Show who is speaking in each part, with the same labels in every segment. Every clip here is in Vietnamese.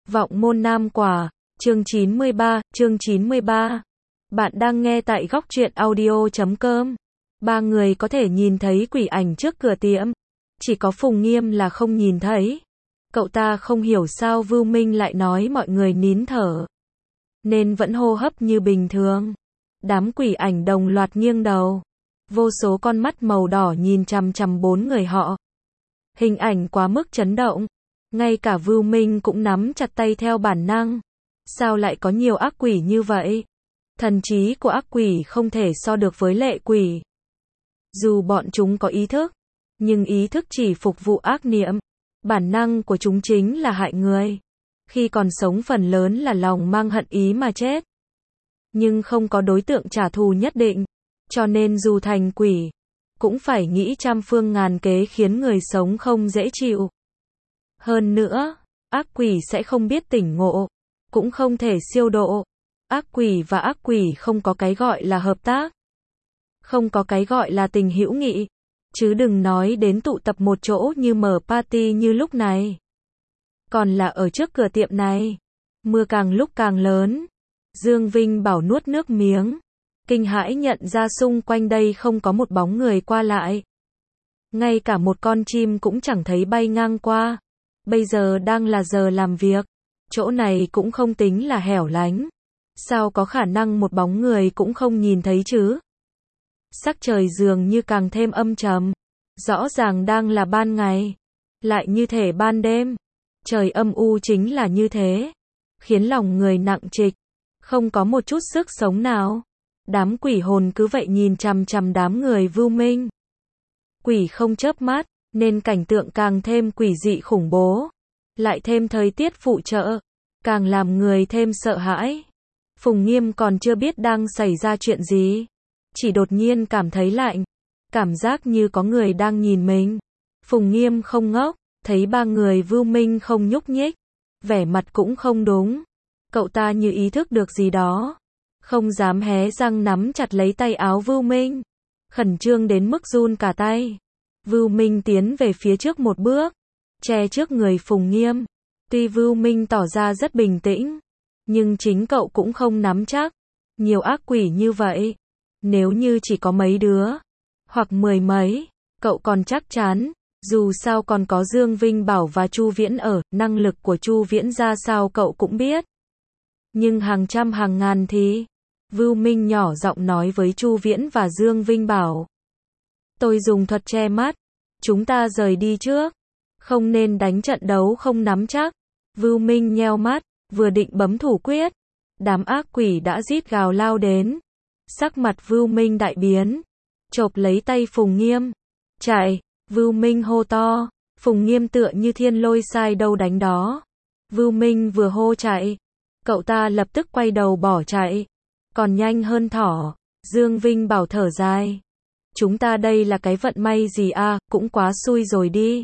Speaker 1: Vọng môn nam quả, chương 93. Bạn đang nghe tại góc truyện audio.com. Ba người có thể nhìn thấy quỷ ảnh trước cửa tiệm. Chỉ có Phùng Nghiêm là không nhìn thấy. Cậu ta không hiểu sao Vưu Minh lại nói mọi người nín thở. Nên vẫn hô hấp như bình thường. Đám quỷ ảnh đồng loạt nghiêng đầu. Vô số con mắt màu đỏ nhìn chằm chằm bốn người họ. Hình ảnh quá mức chấn động. Ngay cả Vưu Minh cũng nắm chặt tay theo bản năng. Sao lại có nhiều ác quỷ như vậy? Thần trí của ác quỷ không thể so được với lệ quỷ. Dù bọn chúng có ý thức, nhưng ý thức chỉ phục vụ ác niệm. Bản năng của chúng chính là hại người. Khi còn sống phần lớn là lòng mang hận ý mà chết. Nhưng không có đối tượng trả thù nhất định. Cho nên dù thành quỷ, cũng phải nghĩ trăm phương ngàn kế khiến người sống không dễ chịu. Hơn nữa, ác quỷ sẽ không biết tỉnh ngộ, cũng không thể siêu độ. Ác quỷ và ác quỷ không có cái gọi là hợp tác, không có cái gọi là tình hữu nghị, chứ đừng nói đến tụ tập một chỗ như mở party như lúc này. Còn là ở trước cửa tiệm này, mưa càng lúc càng lớn. Dương Vinh Bảo nuốt nước miếng, kinh hãi nhận ra xung quanh đây không có một bóng người qua lại. Ngay cả một con chim cũng chẳng thấy bay ngang qua. Bây giờ đang là giờ làm việc, chỗ này cũng không tính là hẻo lánh. Sao có khả năng một bóng người cũng không nhìn thấy chứ? Sắc trời dường như càng thêm âm trầm. Rõ ràng đang là ban ngày, lại như thể ban đêm. Trời âm u chính là như thế, khiến lòng người nặng trịch, không có một chút sức sống nào. Đám quỷ hồn cứ vậy nhìn chằm chằm đám người Vưu Minh. Quỷ không chớp mắt, nên cảnh tượng càng thêm quỷ dị khủng bố. Lại thêm thời tiết phụ trợ, càng làm người thêm sợ hãi. Phùng Nghiêm còn chưa biết đang xảy ra chuyện gì, chỉ đột nhiên cảm thấy lạnh, cảm giác như có người đang nhìn mình. Phùng Nghiêm không ngốc, thấy ba người Vưu Minh không nhúc nhích, vẻ mặt cũng không đúng. Cậu ta như ý thức được gì đó, không dám hé răng nắm chặt lấy tay áo Vưu Minh, khẩn trương đến mức run cả tay. Vưu Minh tiến về phía trước một bước, che trước người Phùng Nghiêm. Tuy Vưu Minh tỏ ra rất bình tĩnh, nhưng chính cậu cũng không nắm chắc. Nhiều ác quỷ như vậy, nếu như chỉ có mấy đứa, hoặc mười mấy, cậu còn chắc chắn. Dù sao còn có Dương Vinh Bảo và Chu Viễn ở, năng lực của Chu Viễn ra sao cậu cũng biết. Nhưng hàng trăm hàng ngàn thì... Vưu Minh nhỏ giọng nói với Chu Viễn và Dương Vinh Bảo. Tôi dùng thuật che mắt, chúng ta rời đi trước, không nên đánh trận đấu không nắm chắc. Vưu Minh nheo mắt, vừa định bấm thủ quyết, đám ác quỷ đã rít gào lao đến. Sắc mặt Vưu Minh đại biến, chộp lấy tay Phùng Nghiêm. Chạy, Vưu Minh hô to. Phùng Nghiêm tựa như thiên lôi sai đâu đánh đó. Vưu Minh vừa hô chạy, cậu ta lập tức quay đầu bỏ chạy, còn nhanh hơn thỏ. Dương Vinh Bảo thở dài. Chúng ta đây là cái vận may gì à, cũng quá xui rồi đi.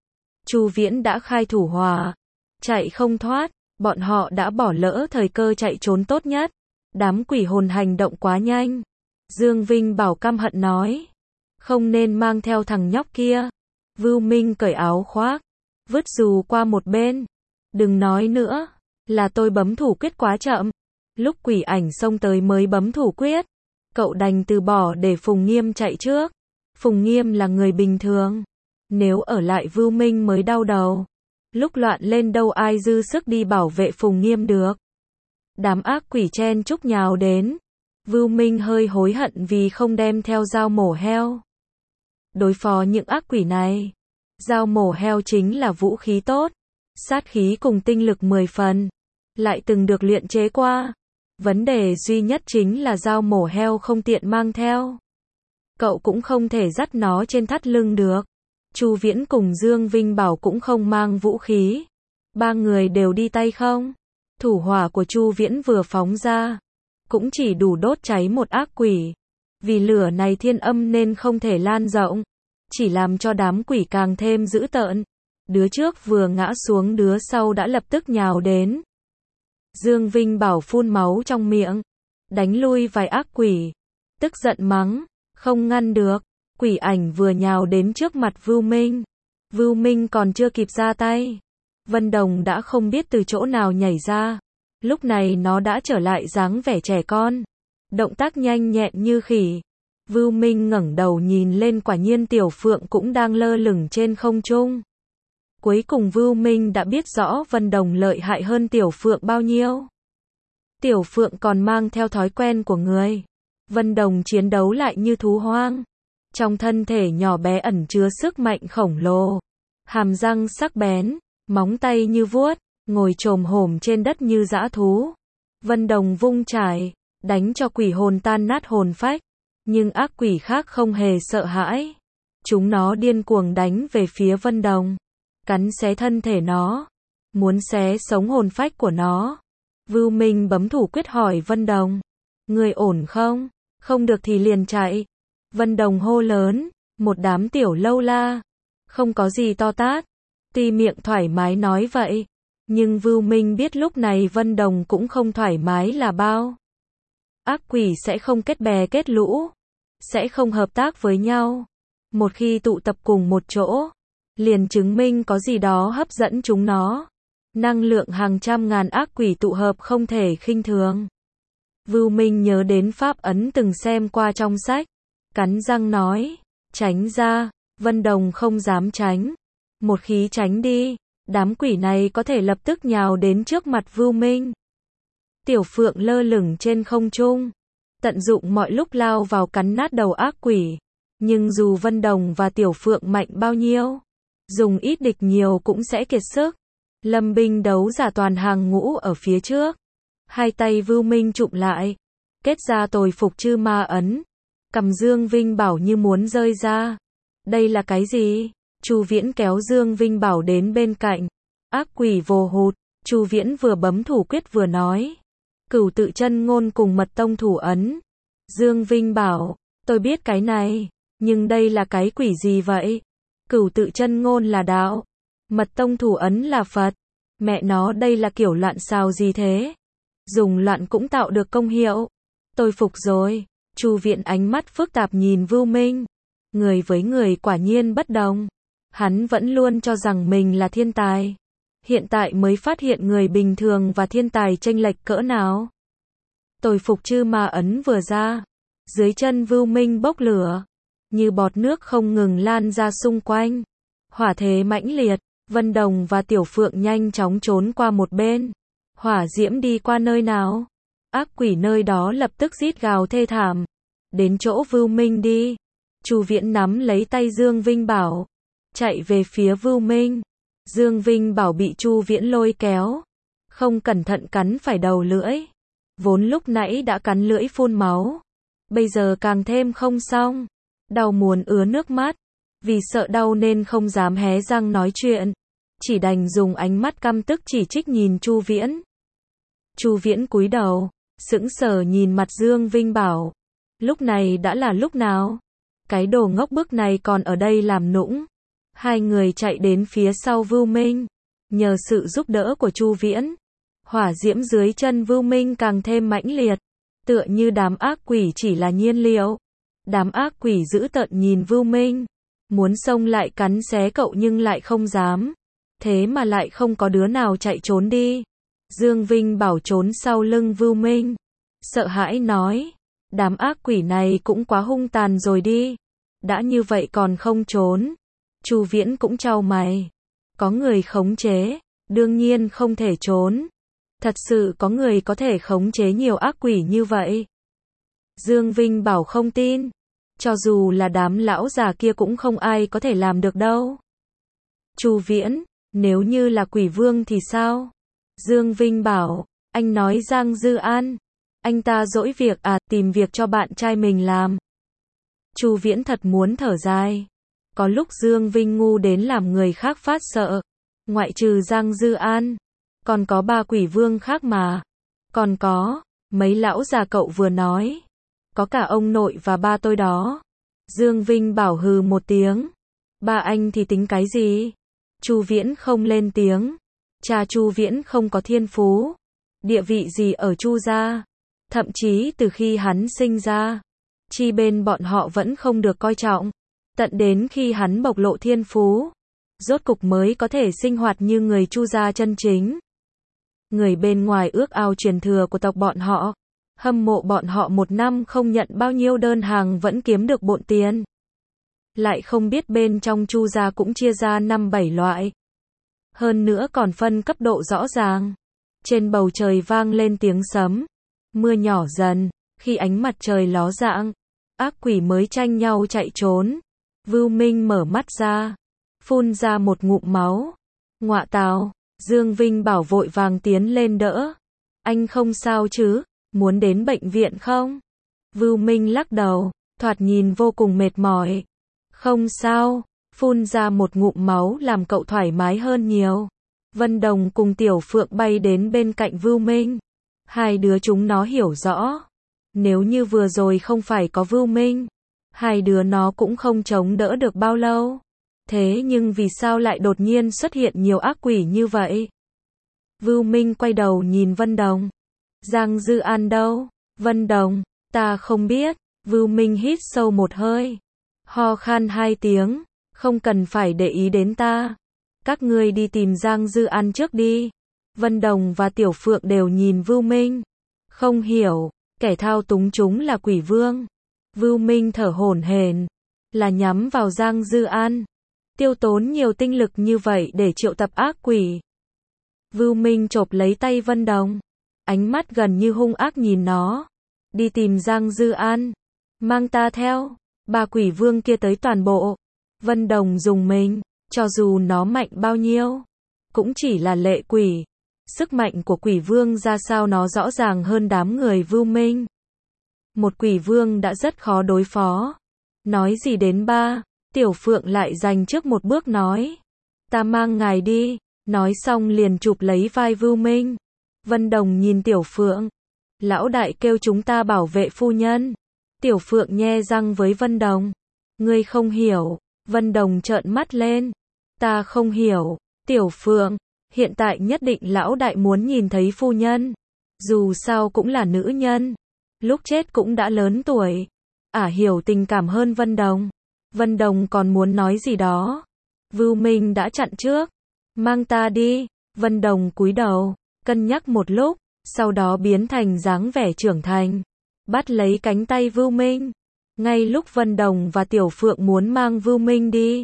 Speaker 1: Chu Viễn đã khai thủ hỏa, chạy không thoát, bọn họ đã bỏ lỡ thời cơ chạy trốn tốt nhất. Đám quỷ hồn hành động quá nhanh. Dương Vinh Bảo căm hận nói, không nên mang theo thằng nhóc kia. Vưu Minh cởi áo khoác, vứt dù qua một bên. Đừng nói nữa, là tôi bấm thủ quyết quá chậm. Lúc quỷ ảnh xông tới mới bấm thủ quyết, cậu đành từ bỏ để Phùng Nghiêm chạy trước. Phùng Nghiêm là người bình thường, nếu ở lại Vưu Minh mới đau đầu. Lúc loạn lên đâu ai dư sức đi bảo vệ Phùng Nghiêm được. Đám ác quỷ chen chúc nhào đến. Vưu Minh hơi hối hận vì không đem theo dao mổ heo. Đối phó những ác quỷ này, dao mổ heo chính là vũ khí tốt, sát khí cùng tinh lực 10 phần, lại từng được luyện chế qua. Vấn đề duy nhất chính là dao mổ heo không tiện mang theo. Cậu cũng không thể dắt nó trên thắt lưng được. Chu Viễn cùng Dương Vinh Bảo cũng không mang vũ khí. Ba người đều đi tay không. Thủ hỏa của Chu Viễn vừa phóng ra, cũng chỉ đủ đốt cháy một ác quỷ. Vì lửa này thiên âm nên không thể lan rộng, chỉ làm cho đám quỷ càng thêm dữ tợn. Đứa trước vừa ngã xuống đứa sau đã lập tức nhào đến. Dương Vinh Bảo phun máu trong miệng, đánh lui vài ác quỷ, tức giận mắng, không ngăn được. Quỷ ảnh vừa nhào đến trước mặt Vưu Minh. Vưu Minh còn chưa kịp ra tay, Vân Đồng đã không biết từ chỗ nào nhảy ra. Lúc này nó đã trở lại dáng vẻ trẻ con. Động tác nhanh nhẹn như khỉ. Vưu Minh ngẩng đầu nhìn lên, quả nhiên Tiểu Phượng cũng đang lơ lửng trên không trung. Cuối cùng Vưu Minh đã biết rõ Vân Đồng lợi hại hơn Tiểu Phượng bao nhiêu. Tiểu Phượng còn mang theo thói quen của người. Vân Đồng chiến đấu lại như thú hoang. Trong thân thể nhỏ bé ẩn chứa sức mạnh khổng lồ. Hàm răng sắc bén, móng tay như vuốt, ngồi chồm hổm trên đất như dã thú. Vân Đồng vung chải, đánh cho quỷ hồn tan nát hồn phách. Nhưng ác quỷ khác không hề sợ hãi. Chúng nó điên cuồng đánh về phía Vân Đồng. Cắn xé thân thể nó. Muốn xé sống hồn phách của nó. Vưu Minh bấm thủ quyết hỏi Vân Đồng. Người ổn không? Không được thì liền chạy. Vân Đồng hô lớn. Một đám tiểu lâu la. Không có gì to tát. Tuy miệng thoải mái nói vậy. Nhưng Vưu Minh biết lúc này Vân Đồng cũng không thoải mái là bao. Ác quỷ sẽ không kết bè kết lũ. Sẽ không hợp tác với nhau. Một khi tụ tập cùng một chỗ, liền chứng minh có gì đó hấp dẫn chúng nó. Năng lượng hàng trăm ngàn ác quỷ tụ hợp không thể khinh thường. Vưu Minh nhớ đến pháp ấn từng xem qua trong sách. Cắn răng nói, tránh ra. Vân Đồng không dám tránh. Một khi tránh đi, đám quỷ này có thể lập tức nhào đến trước mặt Vưu Minh. Tiểu Phượng lơ lửng trên không trung, tận dụng mọi lúc lao vào cắn nát đầu ác quỷ. Nhưng dù Vân Đồng và Tiểu Phượng mạnh bao nhiêu, dùng ít địch nhiều cũng sẽ kiệt sức. Lâm binh đấu giả toàn hàng ngũ ở phía trước. Hai tay Vưu Minh chụm lại, kết ra tồi phục chư ma ấn. Cầm Dương Vinh Bảo như muốn rơi ra. Đây là cái gì? Chu Viễn kéo Dương Vinh Bảo đến bên cạnh. Ác quỷ vồ hụt. Chu Viễn vừa bấm thủ quyết vừa nói. Cửu tự chân ngôn cùng mật tông thủ ấn. Dương Vinh Bảo, tôi biết cái này, nhưng đây là cái quỷ gì vậy? Cửu tự chân ngôn là đạo, mật tông thủ ấn là Phật. Mẹ nó, đây là kiểu loạn xào gì thế? Dùng loạn cũng tạo được công hiệu. Tôi phục rồi. Chu Viễn ánh mắt phức tạp nhìn Vưu Minh. Người với người quả nhiên bất đồng. Hắn vẫn luôn cho rằng mình là thiên tài. Hiện tại mới phát hiện người bình thường và thiên tài chênh lệch cỡ nào. Tồi phục chư ma ấn vừa ra, dưới chân Vưu Minh bốc lửa, như bọt nước không ngừng lan ra xung quanh. Hỏa thế mãnh liệt, Vân Đồng và Tiểu Phượng nhanh chóng trốn qua một bên. Hỏa diễm đi qua nơi nào, ác quỷ nơi đó lập tức rít gào thê thảm. Đến chỗ Vưu Minh đi. Chu Viễn nắm lấy tay Dương Vinh Bảo, chạy về phía Vưu Minh. Dương Vinh Bảo bị Chu Viễn lôi kéo, không cẩn thận cắn phải đầu lưỡi. Vốn lúc nãy đã cắn lưỡi phun máu, bây giờ càng thêm không xong. Đau muốn ứa nước mắt, vì sợ đau nên không dám hé răng nói chuyện, chỉ đành dùng ánh mắt căm tức chỉ trích nhìn Chu Viễn. Chu Viễn cúi đầu, sững sờ nhìn mặt Dương Vinh Bảo. Lúc này đã là lúc nào? Cái đồ ngốc bức này còn ở đây làm nũng. Hai người chạy đến phía sau Vưu Minh. Nhờ sự giúp đỡ của Chu Viễn, hỏa diễm dưới chân Vưu Minh càng thêm mãnh liệt. Tựa như đám ác quỷ chỉ là nhiên liệu. Đám ác quỷ dữ tợn nhìn Vưu Minh, muốn xông lại cắn xé cậu nhưng lại không dám. Thế mà lại không có đứa nào chạy trốn đi. Dương Vinh Bảo trốn sau lưng Vưu Minh, sợ hãi nói, đám ác quỷ này cũng quá hung tàn rồi đi. Đã như vậy còn không trốn. Chu Viễn cũng chau mày. Có người khống chế, đương nhiên không thể trốn. Thật sự có người có thể khống chế nhiều ác quỷ như vậy? Dương Vinh Bảo không tin. Cho dù là đám lão già kia cũng không ai có thể làm được đâu. Chu Viễn, nếu như là quỷ vương thì sao? Dương Vinh Bảo, anh nói Giang Dư An. Anh ta dỗi việc à, tìm việc cho bạn trai mình làm. Chu Viễn thật muốn thở dài. Có lúc Dương Vinh ngu đến làm người khác phát sợ. Ngoại trừ Giang Dư An, còn có 3 quỷ vương khác mà. Còn có, mấy lão già cậu vừa nói. Có cả ông nội và ba tôi đó. Dương Vinh Bảo hừ một tiếng. Ba anh thì tính cái gì? Chu Viễn không lên tiếng. Cha Chu Viễn không có thiên phú, địa vị gì ở Chu gia. Thậm chí từ khi hắn sinh ra, chi bên bọn họ vẫn không được coi trọng. Tận đến khi hắn bộc lộ thiên phú, rốt cục mới có thể sinh hoạt như người Chu gia chân chính. Người bên ngoài ước ao truyền thừa của tộc bọn họ, hâm mộ bọn họ một năm không nhận bao nhiêu đơn hàng vẫn kiếm được bộn tiền. Lại không biết bên trong Chu gia cũng chia ra 5-7 loại. Hơn nữa còn phân cấp độ rõ ràng. Trên bầu trời vang lên tiếng sấm. Mưa nhỏ dần, khi ánh mặt trời ló dạng, ác quỷ mới tranh nhau chạy trốn. Vưu Minh mở mắt ra, phun ra một ngụm máu. Ngọa tào, Dương Vinh Bảo vội vàng tiến lên đỡ. Anh không sao chứ, muốn đến bệnh viện không? Vưu Minh lắc đầu, thoạt nhìn vô cùng mệt mỏi. Không sao, phun ra một ngụm máu làm cậu thoải mái hơn nhiều. Vân Đồng cùng Tiểu Phượng bay đến bên cạnh Vưu Minh. Hai đứa chúng nó hiểu rõ. Nếu như vừa rồi không phải có Vưu Minh, hai đứa nó cũng không chống đỡ được bao lâu. Thế nhưng vì sao lại đột nhiên xuất hiện nhiều ác quỷ như vậy? Vưu Minh quay đầu nhìn Vân Đồng. Giang Dư An đâu? Vân Đồng, ta không biết. Vưu Minh hít sâu một hơi. Ho khan 2 tiếng. Không cần phải để ý đến ta. Các ngươi đi tìm Giang Dư An trước đi. Vân Đồng và Tiểu Phượng đều nhìn Vưu Minh. Không hiểu, kẻ thao túng chúng là quỷ vương. Vưu Minh thở hổn hển. Là nhắm vào Giang Dư An. Tiêu tốn nhiều tinh lực như vậy để triệu tập ác quỷ. Vưu Minh chộp lấy tay Vân Đồng. Ánh mắt gần như hung ác nhìn nó. Đi tìm Giang Dư An. Mang ta theo. 3 quỷ vương kia tới toàn bộ. Vân Đồng dùng mình. Cho dù nó mạnh bao nhiêu, cũng chỉ là lệ quỷ. Sức mạnh của quỷ vương ra sao nó rõ ràng hơn đám người Vưu Minh. Một quỷ vương đã rất khó đối phó. Nói gì đến 3, Tiểu Phượng lại giành trước một bước nói. Ta mang ngài đi. Nói xong liền chụp lấy vai Vưu Minh. Vân Đồng nhìn Tiểu Phượng. Lão đại kêu chúng ta bảo vệ phu nhân. Tiểu Phượng nhe răng với Vân Đồng. Ngươi không hiểu. Vân Đồng trợn mắt lên. Ta không hiểu. Tiểu Phượng, hiện tại nhất định lão đại muốn nhìn thấy phu nhân. Dù sao cũng là nữ nhân. Lúc chết cũng đã lớn tuổi. Hiểu tình cảm hơn Vân Đồng. Vân Đồng còn muốn nói gì đó. Vưu Minh đã chặn trước. Mang ta đi. Vân Đồng cúi đầu, cân nhắc một lúc, sau đó biến thành dáng vẻ trưởng thành. Bắt lấy cánh tay Vưu Minh. Ngay lúc Vân Đồng và Tiểu Phượng muốn mang Vưu Minh đi,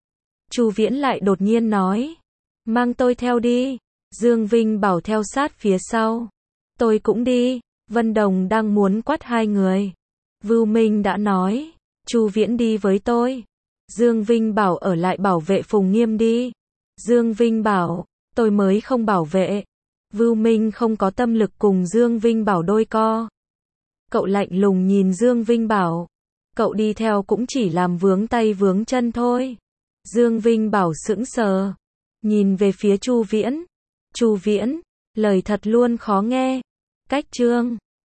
Speaker 1: Chu Viễn lại đột nhiên nói. Mang tôi theo đi. Dương Vinh Bảo theo sát phía sau. Tôi cũng đi. Vân Đồng đang muốn quát hai người. Vưu Minh đã nói. Chu Viễn đi với tôi. Dương Vinh Bảo ở lại bảo vệ Phùng Nghiêm đi. Dương Vinh Bảo, tôi mới không bảo vệ. Vưu Minh không có tâm lực cùng Dương Vinh Bảo đôi co. Cậu lạnh lùng nhìn Dương Vinh Bảo. Cậu đi theo cũng chỉ làm vướng tay vướng chân thôi. Dương Vinh Bảo sững sờ. Nhìn về phía Chu Viễn. Chu Viễn, lời thật luôn khó nghe. Cách chương